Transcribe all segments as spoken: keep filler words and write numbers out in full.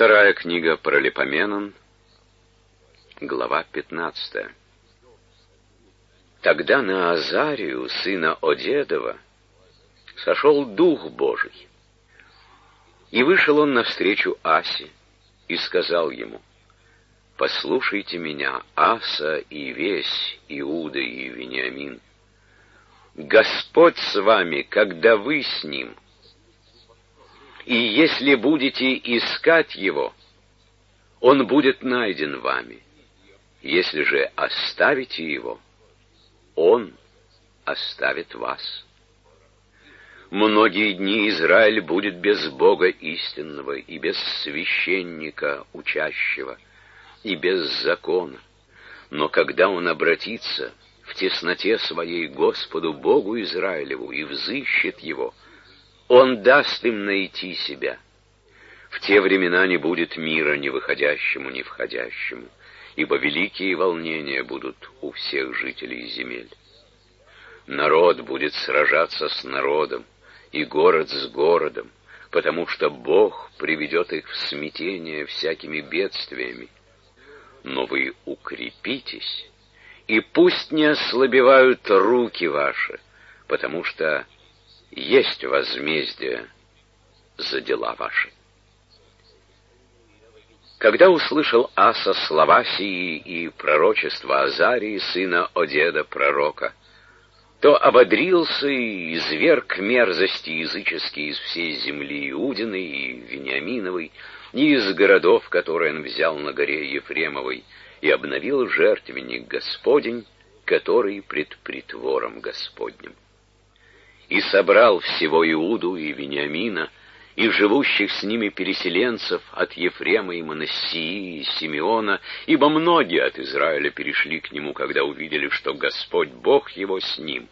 Вторая книга Паралипоменон, глава пятнадцатая. Тогда на Азарию, сына Одедова, сошел Дух Божий, и вышел он навстречу Асе и сказал ему: «Послушайте меня, Аса и весь Иуда и Вениамин. Господь с вами, когда вы с ним. И если будете искать его, он будет найден вами. Если же оставите его, он оставит вас. Многие дни Израиль будет без Бога истинного, и без священника учащего, и без закона. Но когда он обратится в тесноте своей Господу Богу Израилеву и взыщет его, он даст им найти себя. В те времена не будет мира ни выходящему, ни входящему, ибо великие волнения будут у всех жителей земель. Народ будет сражаться с народом, и город с городом, потому что Бог приведет их в смятение всякими бедствиями. Но вы укрепитесь, и пусть не ослабевают руки ваши, потому что есть возмездие за дела ваши». Когда услышал Аса слова сии и пророчество Азарии, сына Одеда, пророка, то ободрился и изверг мерзости языческие из всей земли Иудиной и Вениаминовой, и из городов, которые он взял на горе Ефремовой, и обновил жертвенник Господень, который пред притвором Господним. И собрал всего Иуду и Вениамина, и живущих с ними переселенцев от Ефрема и Манассии и Симеона, ибо многие от Израиля перешли к нему, когда увидели, что Господь Бог его с ним.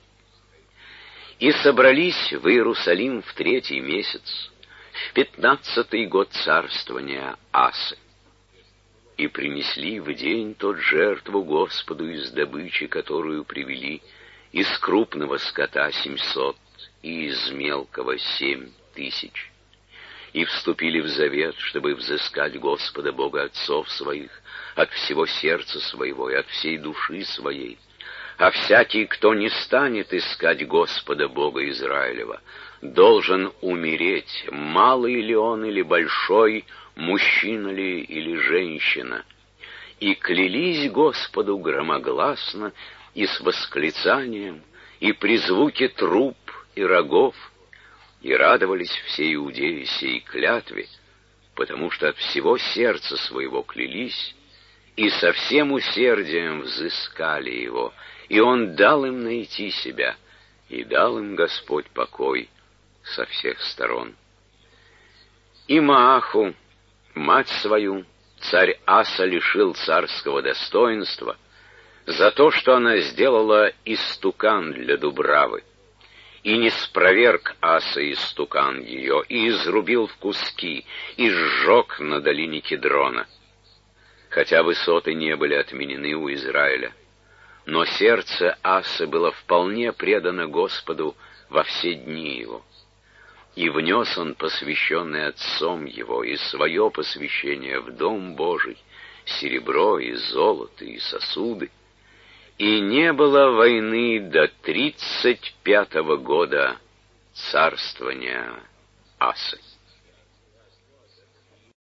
И собрались в Иерусалим в третий месяц, в пятнадцатый год царствования Асы, и принесли в день тот жертву Господу из добычи, которую привели, из крупного скота семьсот, и из мелкого семь тысяч. И вступили в завет, чтобы взыскать Господа Бога отцов своих от всего сердца своего и от всей души своей. А всякий, кто не станет искать Господа Бога Израилева, должен умереть, малый ли он или большой, мужчина ли или женщина. И клялись Господу громогласно и с восклицанием, и при звуке труб и рогов, и радовались все иудеи сей клятве, потому что от всего сердца своего клялись, и со всем усердием взыскали его, и он дал им найти себя, и дал им Господь покой со всех сторон. И Мааху, мать свою, царь Аса лишил царского достоинства за то, что она сделала истукан для Дубравы. И не спроверг Аса истукан ее, и изрубил в куски, и сжег на долине Кедрона. Хотя высоты не были отменены у Израиля, но сердце Асы было вполне предано Господу во все дни его. И внес он посвященный отцом его и свое посвящение в Дом Божий, серебро и золото и сосуды, и не было войны до тридцать пятого года царствования Асы.